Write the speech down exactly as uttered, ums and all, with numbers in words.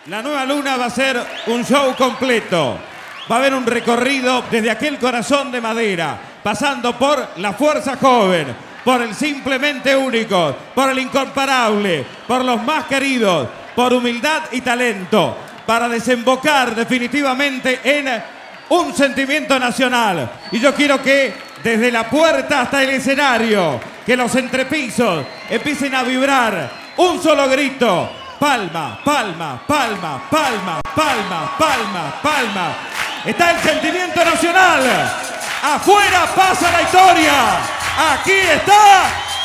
La Nueva Luna va a ser un show completo. Va a haber un recorrido desde aquel corazón de madera, pasando por la fuerza joven, por el simplemente único, por el incomparable, por los más queridos, por humildad y talento, para desembocar definitivamente en un sentimiento nacional. Y yo quiero que desde la puerta hasta el escenario, que los entrepisos empiecen a vibrar un solo grito. Palma, palma, palma, palma, palma, palma, palma. Está el sentimiento nacional. Afuera pasa la historia. Aquí está